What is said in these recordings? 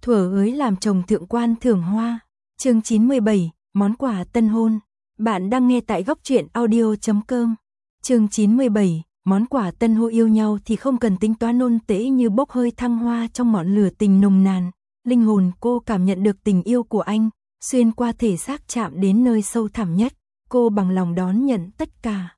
Thuở ới làm chồng thượng quan thưởng hoa. Chương 97, món quà tân hôn. Bạn đang nghe tại góc truyện audio.com. Chương 97, món quà tân hôn. Yêu nhau thì không cần tính toán nôn tễ như bốc hơi thăng hoa trong ngọn lửa tình nồng nàn. Linh hồn cô cảm nhận được tình yêu của anh, xuyên qua thể xác chạm đến nơi sâu thẳm nhất. Cô bằng lòng đón nhận tất cả.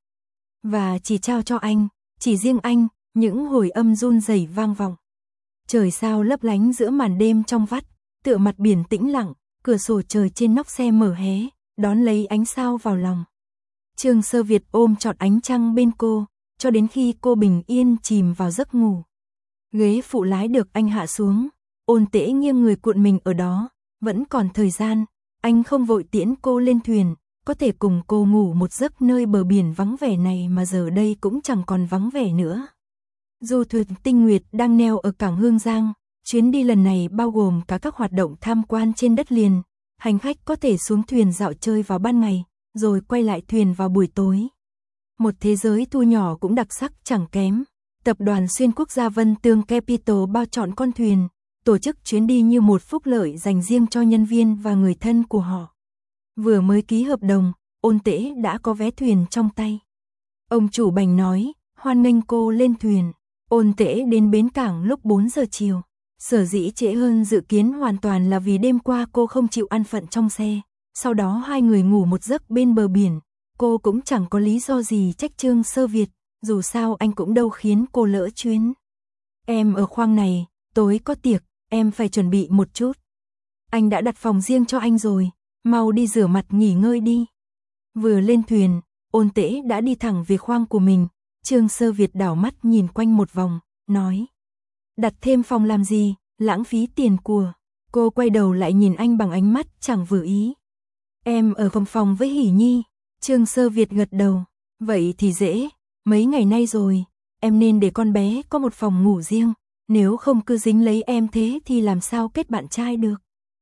Và chỉ trao cho anh, chỉ riêng anh, những hồi âm run rẩy vang vọng. Trời sao lấp lánh giữa màn đêm trong vắt, tựa mặt biển tĩnh lặng, cửa sổ trời trên nóc xe mở hé, đón lấy ánh sao vào lòng. Trương Sơ Việt ôm trọn ánh trăng bên cô, cho đến khi cô bình yên chìm vào giấc ngủ. Ghế phụ lái được anh hạ xuống, Ôn Tễ nghiêng người cuộn mình ở đó, vẫn còn thời gian, anh không vội tiễn cô lên thuyền, có thể cùng cô ngủ một giấc nơi bờ biển vắng vẻ này mà giờ đây cũng chẳng còn vắng vẻ nữa. Du thuyền Tinh Nguyệt đang neo ở cảng Hương Giang, chuyến đi lần này bao gồm cả các hoạt động tham quan trên đất liền, hành khách có thể xuống thuyền dạo chơi vào ban ngày, rồi quay lại thuyền vào buổi tối. Một thế giới thu nhỏ cũng đặc sắc chẳng kém. Tập đoàn xuyên quốc gia Vân Tường Capital bao trọn con thuyền, tổ chức chuyến đi như một phúc lợi dành riêng cho nhân viên và người thân của họ. Vừa mới ký hợp đồng, Ôn Tễ đã có vé thuyền trong tay. Ông chủ bành nói, hoan nghênh cô lên thuyền. Ôn Tễ đến bến cảng lúc 4 giờ chiều. Sở dĩ trễ hơn dự kiến hoàn toàn là vì đêm qua cô không chịu ăn phận trong xe. Sau đó hai người ngủ một giấc bên bờ biển. Cô cũng chẳng có lý do gì trách Trương Sơ Việt, dù sao anh cũng đâu khiến cô lỡ chuyến. Em ở khoang này, tối có tiệc, em phải chuẩn bị một chút. Anh đã đặt phòng riêng cho anh rồi, mau đi rửa mặt nghỉ ngơi đi. Vừa lên thuyền, Ôn Tễ đã đi thẳng về khoang của mình. Trương Sơ Việt đảo mắt nhìn quanh một vòng, nói. Đặt thêm phòng làm gì, lãng phí tiền của. Cô quay đầu lại nhìn anh bằng ánh mắt chẳng vừa ý. Em ở phòng với Hỷ Nhi. Trương Sơ Việt gật đầu. Vậy thì dễ, mấy ngày nay rồi, em nên để con bé có một phòng ngủ riêng. Nếu không cứ dính lấy em thế thì làm sao kết bạn trai được.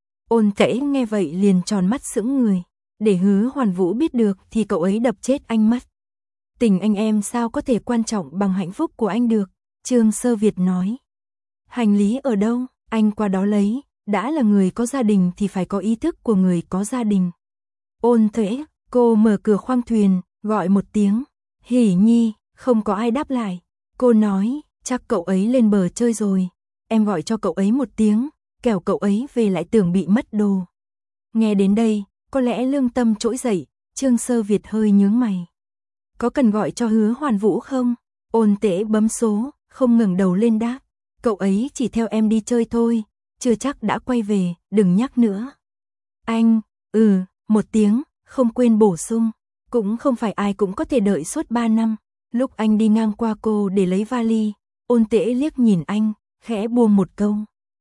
Ôn Tễ nghe vậy liền tròn mắt sững người. Để Hứa Hoàn Vũ biết được thì cậu ấy đập chết anh mất. Tình anh em sao có thể quan trọng bằng hạnh phúc của anh được, Trương Sơ Việt nói. Hành lý ở đâu, anh qua đó lấy, đã là người có gia đình thì phải có ý thức của người có gia đình. Ôn Tễ, cô mở cửa khoang thuyền, gọi một tiếng. Hỷ Nhi, không có ai đáp lại. Cô nói, chắc cậu ấy lên bờ chơi rồi, em gọi cho cậu ấy một tiếng, kẻo cậu ấy về lại tưởng bị mất đồ. Nghe đến đây, có lẽ lương tâm trỗi dậy, Trương Sơ Việt hơi nhướng mày. Có cần gọi cho Hứa Hoàn Vũ không? Ôn Tễ bấm số, không ngẩng đầu lên đáp. Cậu ấy chỉ theo em đi chơi thôi, chưa chắc đã quay về, đừng nhắc nữa. Anh, một tiếng, không quên bổ sung. Cũng không phải ai cũng có thể đợi suốt 3 năm. Lúc anh đi ngang qua cô để lấy vali, Ôn Tễ liếc nhìn anh, khẽ buông một câu.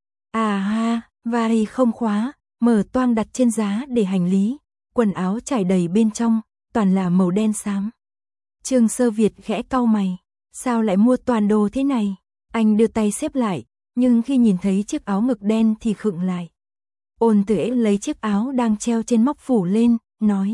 À ha, vali không khóa, mở toang đặt trên giá để hành lý. Quần áo trải đầy bên trong, toàn là màu đen xám. Trương Sơ Việt khẽ cau mày, sao lại mua toàn đồ thế này? Anh đưa tay xếp lại, nhưng khi nhìn thấy chiếc áo ngực đen thì khựng lại. Ôn Tễ lấy chiếc áo đang treo trên móc phủ lên, nói.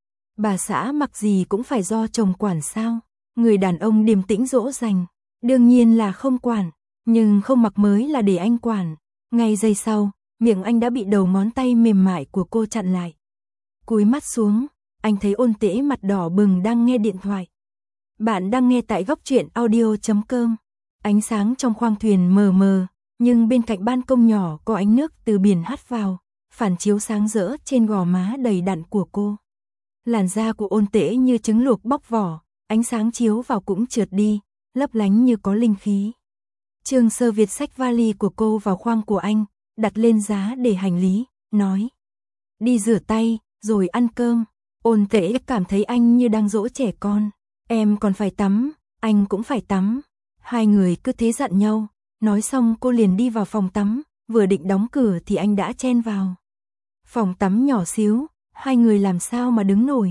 Bà xã mặc gì cũng phải do chồng quản sao? Người đàn ông điềm tĩnh dỗ dành, đương nhiên là không quản, nhưng không mặc mới là để anh quản. Ngay giây sau, miệng anh đã bị đầu ngón tay mềm mại của cô chặn lại. Cúi mắt xuống, anh thấy Ôn Tễ mặt đỏ bừng đang nghe điện thoại. Bạn đang nghe tại góc truyện audio.com. Ánh sáng trong khoang thuyền mờ mờ, nhưng bên cạnh ban công nhỏ có ánh nước từ biển hắt vào, phản chiếu sáng rỡ trên gò má đầy đặn của cô. Làn da của Ôn Tễ như trứng luộc bóc vỏ, ánh sáng chiếu vào cũng trượt đi, lấp lánh như có linh khí. Trương Sơ Việt xách vali của cô vào khoang của anh, đặt lên giá để hành lý, nói. Đi rửa tay, rồi ăn cơm. Ôn Tễ cảm thấy anh như đang dỗ trẻ con. Em còn phải tắm, anh cũng phải tắm. Hai người cứ thế dặn nhau, nói xong cô liền đi vào phòng tắm, vừa định đóng cửa thì anh đã chen vào. Phòng tắm nhỏ xíu, hai người làm sao mà đứng nổi.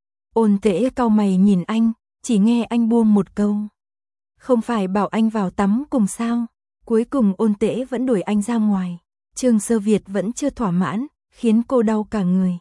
Ôn Tễ cau mày nhìn anh, chỉ nghe anh buông một câu. Không phải bảo anh vào tắm cùng sao? Cuối cùng Ôn Tễ vẫn đuổi anh ra ngoài. Trương Sơ Việt vẫn chưa thỏa mãn, khiến cô đau cả người.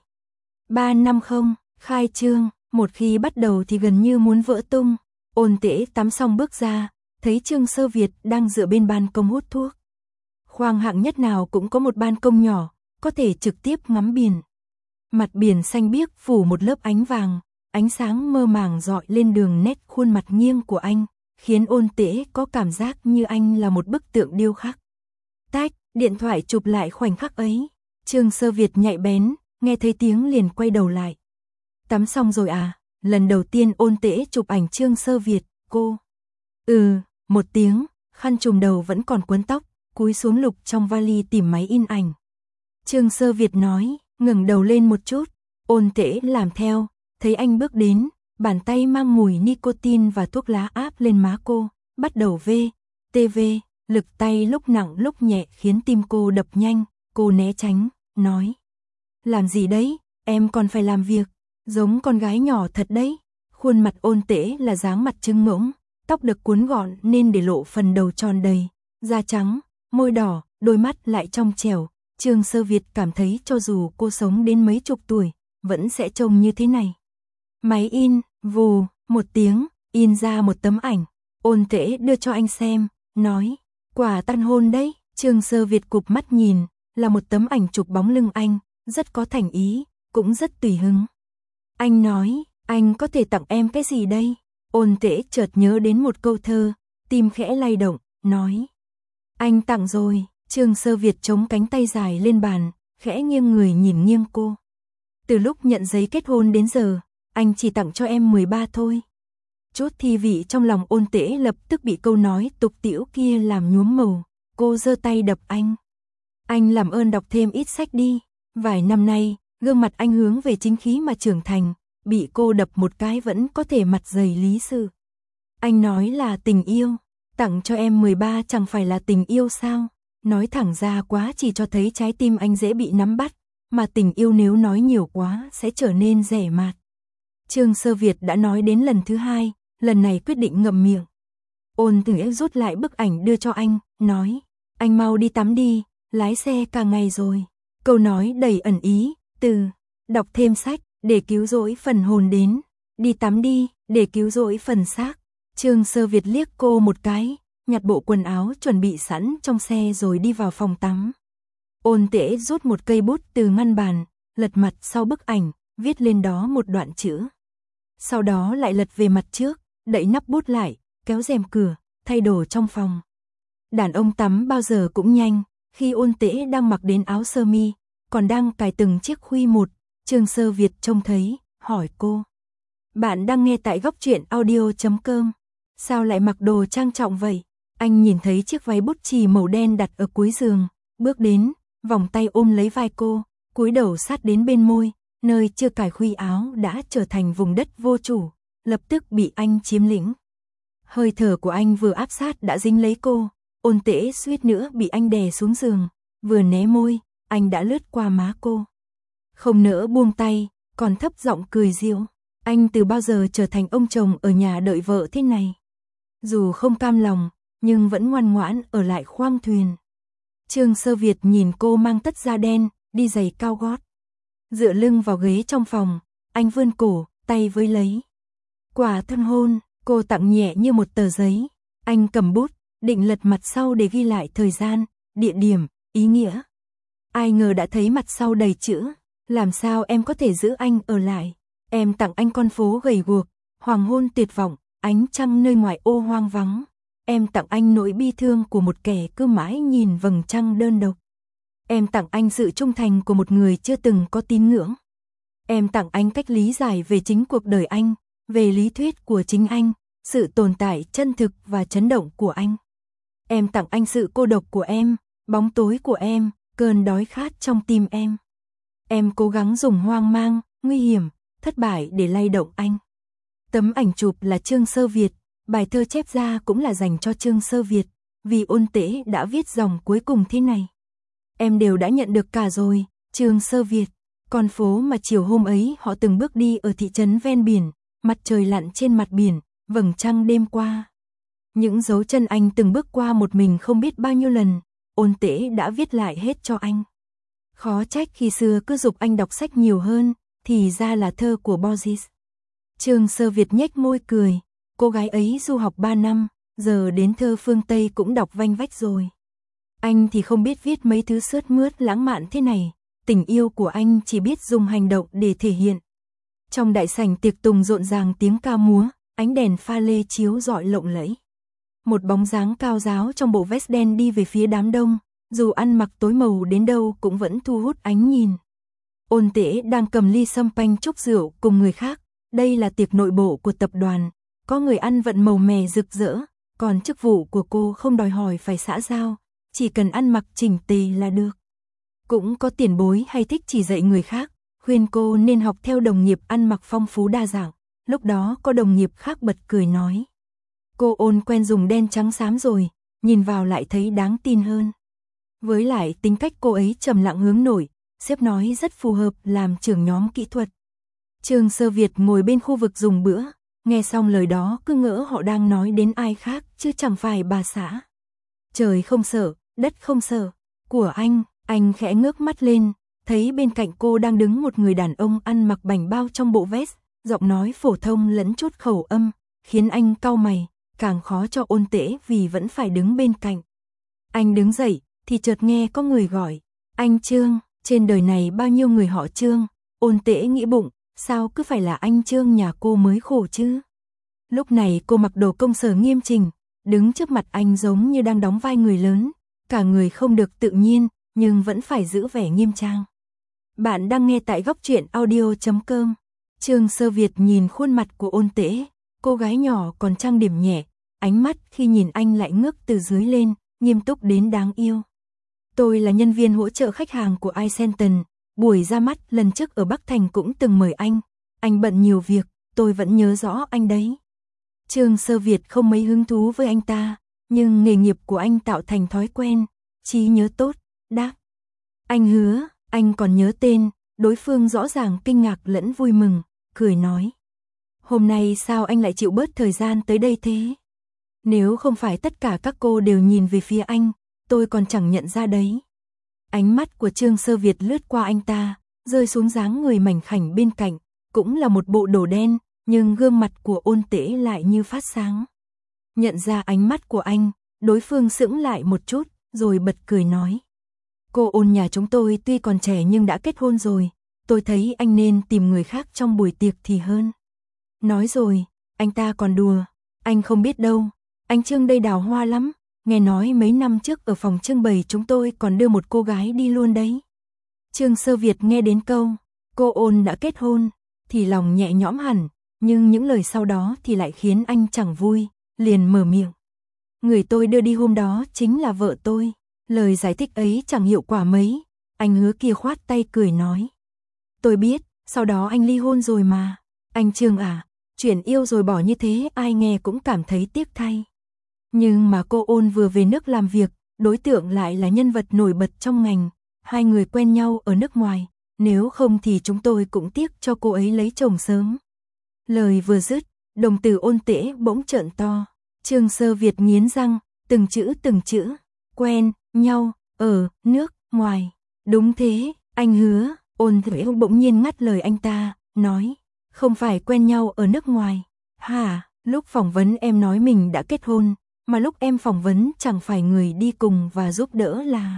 3 năm không, khai trương, một khi bắt đầu thì gần như muốn vỡ tung. Ôn Tễ tắm xong bước ra, thấy Trương Sơ Việt đang dựa bên ban công hút thuốc. Khoang hạng nhất nào cũng có một ban công nhỏ, có thể trực tiếp ngắm biển. Mặt biển xanh biếc phủ một lớp ánh vàng, ánh sáng mơ màng rọi lên đường nét khuôn mặt nghiêng của anh, khiến Ôn Tễ có cảm giác như anh là một bức tượng điêu khắc. Tách, điện thoại chụp lại khoảnh khắc ấy. Trương Sơ Việt nhạy bén, nghe thấy tiếng liền quay đầu lại. Tắm xong rồi à? Lần đầu tiên Ôn Tễ chụp ảnh Trương Sơ Việt, cô. Một tiếng, khăn trùm đầu vẫn còn quấn tóc, cúi xuống lục trong vali tìm máy in ảnh. Trương Sơ Việt nói, ngẩng đầu lên một chút. Ôn Tễ làm theo, thấy anh bước đến, bàn tay mang mùi nicotine và thuốc lá áp lên má cô, bắt đầu TV, lực tay lúc nặng lúc nhẹ khiến tim cô đập nhanh, cô né tránh, nói. Làm gì đấy, em còn phải làm việc, giống con gái nhỏ thật đấy. Khuôn mặt Ôn Tễ là dáng mặt trưng ngỗng, tóc được cuốn gọn nên để lộ phần đầu tròn đầy, da trắng, môi đỏ, đôi mắt lại trong trẻo. Trương Sơ Việt cảm thấy cho dù cô sống đến mấy chục tuổi, vẫn sẽ trông như thế này. Máy in, vù, một tiếng, in ra một tấm ảnh. Ôn Tễ đưa cho anh xem, nói, quả tân hôn đấy. Trương Sơ Việt cụp mắt nhìn, là một tấm ảnh chụp bóng lưng anh, rất có thành ý, cũng rất tùy hứng. Anh nói, anh có thể tặng em cái gì đây? Ôn Tễ chợt nhớ đến một câu thơ, tim khẽ lay động, nói. Anh tặng rồi. Trương Sơ Việt chống cánh tay dài lên bàn, khẽ nghiêng người nhìn nghiêng cô. Từ lúc nhận giấy kết hôn đến giờ, anh chỉ tặng cho em 13 thôi. Chút thi vị trong lòng Ôn Tễ lập tức bị câu nói tục tĩu kia làm nhuốm màu, cô giơ tay đập anh. Anh làm ơn đọc thêm ít sách đi. Vài năm nay, gương mặt anh hướng về chính khí mà trưởng thành, bị cô đập một cái vẫn có thể mặt dày lý sự. Anh nói là tình yêu, tặng cho em 13 chẳng phải là tình yêu sao? Nói thẳng ra quá chỉ cho thấy trái tim anh dễ bị nắm bắt, mà tình yêu nếu nói nhiều quá sẽ trở nên rẻ mạt. Trương Sơ Việt đã nói đến lần thứ hai, lần này quyết định ngậm miệng. Ôn Tễ rút lại bức ảnh đưa cho anh, nói, anh mau đi tắm đi, lái xe cả ngày rồi. Câu nói đầy ẩn ý, từ, đọc thêm sách, để cứu rỗi phần hồn đến, đi tắm đi, để cứu rỗi phần xác. Trương Sơ Việt liếc cô một cái, nhặt bộ quần áo chuẩn bị sẵn trong xe rồi đi vào phòng tắm. Ôn Tễ rút một cây bút từ ngăn bàn, lật mặt sau bức ảnh, viết lên đó một đoạn chữ. Sau đó lại lật về mặt trước, đậy nắp bút lại, kéo rèm cửa, thay đồ trong phòng. Đàn ông tắm bao giờ cũng nhanh, khi Ôn Tễ đang mặc đến áo sơ mi, còn đang cài từng chiếc khuy một, Trương Sơ Việt trông thấy, hỏi cô. Bạn đang nghe tại góc truyện audio.com, sao lại mặc đồ trang trọng vậy? Anh nhìn thấy chiếc váy bút chì màu đen đặt ở cuối giường, bước đến, vòng tay ôm lấy vai cô, cúi đầu sát đến bên môi, nơi chưa cài khuy áo đã trở thành vùng đất vô chủ, lập tức bị anh chiếm lĩnh. Hơi thở của anh vừa áp sát đã dính lấy cô, Ôn Tễ suýt nữa bị anh đè xuống giường, vừa né môi, anh đã lướt qua má cô. Không nỡ buông tay, còn thấp giọng cười giễu, anh từ bao giờ trở thành ông chồng ở nhà đợi vợ thế này? Dù không cam lòng, nhưng vẫn ngoan ngoãn ở lại khoang thuyền. Trương Sơ Việt nhìn cô mang tất da đen, đi giày cao gót. Dựa lưng vào ghế trong phòng, anh vươn cổ, tay với lấy. Quả tân hôn, cô tặng nhẹ như một tờ giấy. Anh cầm bút, định lật mặt sau để ghi lại thời gian, địa điểm, ý nghĩa. Ai ngờ đã thấy mặt sau đầy chữ. Làm sao em có thể giữ anh ở lại? Em tặng anh con phố gầy guộc, hoàng hôn tuyệt vọng, ánh trăng nơi ngoại ô hoang vắng. Em tặng anh nỗi bi thương của một kẻ cứ mãi nhìn vầng trăng đơn độc. Em tặng anh sự trung thành của một người chưa từng có tín ngưỡng. Em tặng anh cách lý giải về chính cuộc đời anh, về lý thuyết của chính anh, sự tồn tại chân thực và chấn động của anh. Em tặng anh sự cô độc của em, bóng tối của em, cơn đói khát trong tim em. Em cố gắng dùng hoang mang, nguy hiểm, thất bại để lay động anh. Tấm ảnh chụp là Trương Sơ Việt, bài thơ chép ra cũng là dành cho Trương Sơ Việt, vì Ôn Tễ đã viết dòng cuối cùng thế này. Em đều đã nhận được cả rồi, Trương Sơ Việt, con phố mà chiều hôm ấy họ từng bước đi ở thị trấn ven biển, mặt trời lặn trên mặt biển, vầng trăng đêm qua. Những dấu chân anh từng bước qua một mình không biết bao nhiêu lần, Ôn Tễ đã viết lại hết cho anh. Khó trách khi xưa cứ giục anh đọc sách nhiều hơn, thì ra là thơ của Borges. Trương Sơ Việt nhếch môi cười, cô gái ấy du học 3 năm, giờ đến thơ phương Tây cũng đọc vanh vách rồi. Anh thì không biết viết mấy thứ sướt mướt lãng mạn thế này, tình yêu của anh chỉ biết dùng hành động để thể hiện. Trong đại sảnh tiệc tùng rộn ràng tiếng ca múa, ánh đèn pha lê chiếu rọi lộng lẫy. Một bóng dáng cao ráo trong bộ vest đen đi về phía đám đông, dù ăn mặc tối màu đến đâu cũng vẫn thu hút ánh nhìn. Ôn Tễ đang cầm ly champagne chúc rượu cùng người khác, đây là tiệc nội bộ của tập đoàn, có người ăn vận màu mè rực rỡ, còn chức vụ của cô không đòi hỏi phải xã giao, chỉ cần ăn mặc chỉnh tề là được. Cũng có tiền bối hay thích chỉ dạy người khác, khuyên cô nên học theo đồng nghiệp ăn mặc phong phú đa dạng, lúc đó có đồng nghiệp khác bật cười nói. Cô Ôn quen dùng đen trắng xám rồi, nhìn vào lại thấy đáng tin hơn. Với lại tính cách cô ấy trầm lặng hướng nội, sếp nói rất phù hợp làm trưởng nhóm kỹ thuật. Trương Sơ Việt ngồi bên khu vực dùng bữa, nghe xong lời đó cứ ngỡ họ đang nói đến ai khác chứ chẳng phải bà xã. Trời không sợ, đất không sợ, của anh khẽ ngước mắt lên, thấy bên cạnh cô đang đứng một người đàn ông ăn mặc bảnh bao trong bộ vest, giọng nói phổ thông lẫn chút khẩu âm, khiến anh cau mày, càng khó cho Ôn Tễ vì vẫn phải đứng bên cạnh. Anh đứng dậy, thì chợt nghe có người gọi, anh Trương, trên đời này bao nhiêu người họ Trương, Ôn Tễ nghĩ bụng, sao cứ phải là anh Trương nhà cô mới khổ chứ. Lúc này cô mặc đồ công sở nghiêm chỉnh, đứng trước mặt anh giống như đang đóng vai người lớn, cả người không được tự nhiên, nhưng vẫn phải giữ vẻ nghiêm trang. Bạn đang nghe tại góc truyện audio.com. Trương Sơ Việt nhìn khuôn mặt của Ôn Tễ, cô gái nhỏ còn trang điểm nhẹ, ánh mắt khi nhìn anh lại ngước từ dưới lên, nghiêm túc đến đáng yêu. Tôi là nhân viên hỗ trợ khách hàng của iCenton, buổi ra mắt lần trước ở Bắc Thành cũng từng mời anh bận nhiều việc, tôi vẫn nhớ rõ anh đấy. Trương Sơ Việt không mấy hứng thú với anh ta, nhưng nghề nghiệp của anh tạo thành thói quen, trí nhớ tốt, đáp. Anh hứa, anh còn nhớ tên, đối phương rõ ràng kinh ngạc lẫn vui mừng, cười nói. Hôm nay sao anh lại chịu bớt thời gian tới đây thế? Nếu không phải tất cả các cô đều nhìn về phía anh, tôi còn chẳng nhận ra đấy. Ánh mắt của Trương Sơ Việt lướt qua anh ta, rơi xuống dáng người mảnh khảnh bên cạnh, cũng là một bộ đồ đen, nhưng gương mặt của Ôn Tễ lại như phát sáng. Nhận ra ánh mắt của anh, đối phương sững lại một chút, rồi bật cười nói. Cô Ôn nhà chúng tôi tuy còn trẻ nhưng đã kết hôn rồi, tôi thấy anh nên tìm người khác trong buổi tiệc thì hơn. Nói rồi, anh ta còn đùa, anh không biết đâu, anh Trương đây đào hoa lắm, nghe nói mấy năm trước ở phòng trưng bày chúng tôi còn đưa một cô gái đi luôn đấy. Trương Sơ Việt nghe đến câu, cô Ôn đã kết hôn, thì lòng nhẹ nhõm hẳn, nhưng những lời sau đó thì lại khiến anh chẳng vui, liền mở miệng. Người tôi đưa đi hôm đó chính là vợ tôi. Lời giải thích ấy chẳng hiệu quả mấy, anh hứa kia khoát tay cười nói. Tôi biết, sau đó anh ly hôn rồi mà. Anh Trương à, chuyện yêu rồi bỏ như thế ai nghe cũng cảm thấy tiếc thay. Nhưng mà cô Ôn vừa về nước làm việc, đối tượng lại là nhân vật nổi bật trong ngành, hai người quen nhau ở nước ngoài, nếu không thì chúng tôi cũng tiếc cho cô ấy lấy chồng sớm. Lời vừa dứt, đồng tử Ôn Tễ bỗng trợn to, Trương Sơ Việt nghiến răng, từng chữ, quen nhau ở nước ngoài. Đúng thế, anh hứa. Ôn Tễ bỗng nhiên ngắt lời anh ta, nói, không phải quen nhau ở nước ngoài. Hả, lúc phỏng vấn em nói mình đã kết hôn, mà lúc em phỏng vấn chẳng phải người đi cùng và giúp đỡ là...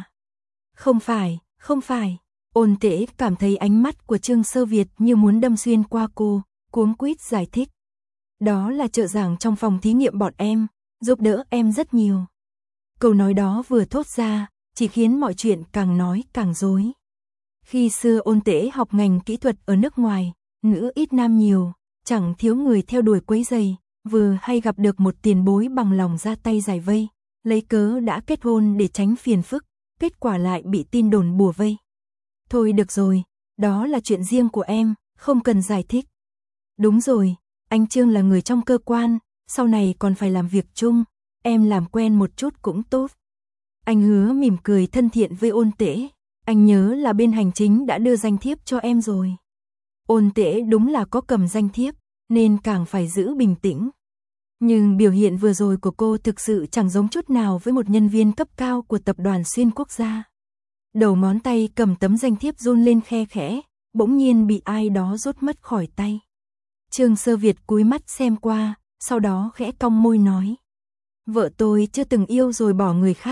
Không phải. Ôn Tễ cảm thấy ánh mắt của Trương Sơ Việt như muốn đâm xuyên qua cô, cuống quýt giải thích. Đó là trợ giảng trong phòng thí nghiệm bọn em, giúp đỡ em rất nhiều. Câu nói đó vừa thốt ra, chỉ khiến mọi chuyện càng nói càng rối. Khi xưa Ôn Tễ học ngành kỹ thuật ở nước ngoài, nữ ít nam nhiều, chẳng thiếu người theo đuổi quấy rầy, vừa hay gặp được một tiền bối bằng lòng ra tay giải vây, lấy cớ đã kết hôn để tránh phiền phức, kết quả lại bị tin đồn bủa vây. Thôi được rồi, đó là chuyện riêng của em, không cần giải thích. Đúng rồi, anh Trương là người trong cơ quan, sau này còn phải làm việc chung, em làm quen một chút cũng tốt. Anh hứa mỉm cười thân thiện với Ôn Tễ, anh nhớ là bên hành chính đã đưa danh thiếp cho em rồi. Ôn Tễ đúng là có cầm danh thiếp, nên càng phải giữ bình tĩnh. Nhưng biểu hiện vừa rồi của cô thực sự chẳng giống chút nào với một nhân viên cấp cao của tập đoàn xuyên quốc gia. Đầu ngón tay cầm tấm danh thiếp run lên khe khẽ, bỗng nhiên bị ai đó rút mất khỏi tay. Trương Sơ Việt cúi mắt xem qua, sau đó khẽ cong môi nói. Vợ tôi chưa từng yêu rồi bỏ người khác,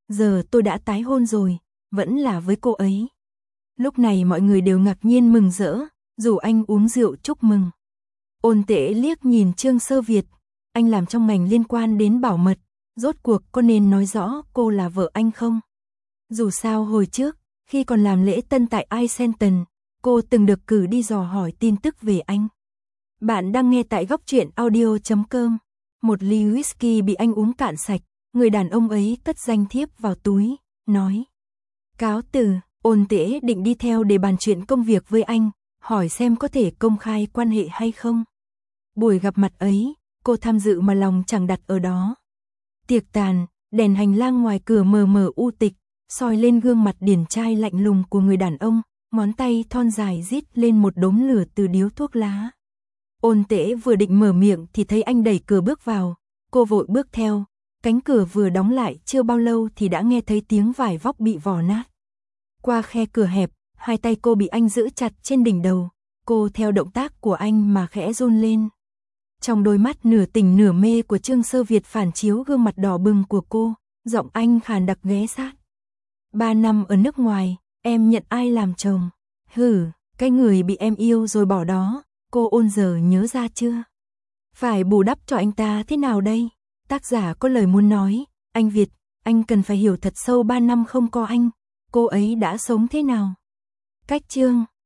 Giờ tôi đã tái hôn rồi, vẫn là với cô ấy. Lúc này mọi người đều ngạc nhiên mừng rỡ, rủ anh uống rượu chúc mừng. Ôn Tễ liếc nhìn Trương Sơ Việt, anh làm trong ngành liên quan đến bảo mật, rốt cuộc có nên nói rõ cô là vợ anh không? Dù sao hồi trước, khi còn làm lễ tân tại iCenter, cô từng được cử đi dò hỏi tin tức về anh. Bạn đang nghe tại góc truyện audio.com. Một ly whisky bị anh uống cạn sạch, người đàn ông ấy cất danh thiếp vào túi, nói. Cáo từ, Ôn Tễ định đi theo để bàn chuyện công việc với anh, hỏi xem có thể công khai quan hệ hay không. Buổi gặp mặt ấy, cô tham dự mà lòng chẳng đặt ở đó. Tiệc tàn, đèn hành lang ngoài cửa mờ mờ u tịch, soi lên gương mặt điển trai lạnh lùng của người đàn ông, ngón tay thon dài rít lên một đốm lửa từ điếu thuốc lá. Ôn Tễ vừa định mở miệng thì thấy anh đẩy cửa bước vào, cô vội bước theo, cánh cửa vừa đóng lại chưa bao lâu thì đã nghe thấy tiếng vải vóc bị vò nát. Qua khe cửa hẹp, hai tay cô bị anh giữ chặt trên đỉnh đầu, cô theo động tác của anh mà khẽ run lên. Trong đôi mắt nửa tỉnh nửa mê của Trương Sơ Việt phản chiếu gương mặt đỏ bừng của cô, giọng anh khàn đặc ghé sát. 3 năm ở nước ngoài, em nhận ai làm chồng? Hử, cái người bị em yêu rồi bỏ đó, cô Ôn giờ nhớ ra chưa? Phải bù đắp cho anh ta thế nào đây? Tác giả có lời muốn nói, anh Việt, anh cần phải hiểu thật sâu 3 năm không có anh, cô ấy đã sống thế nào? Cách chương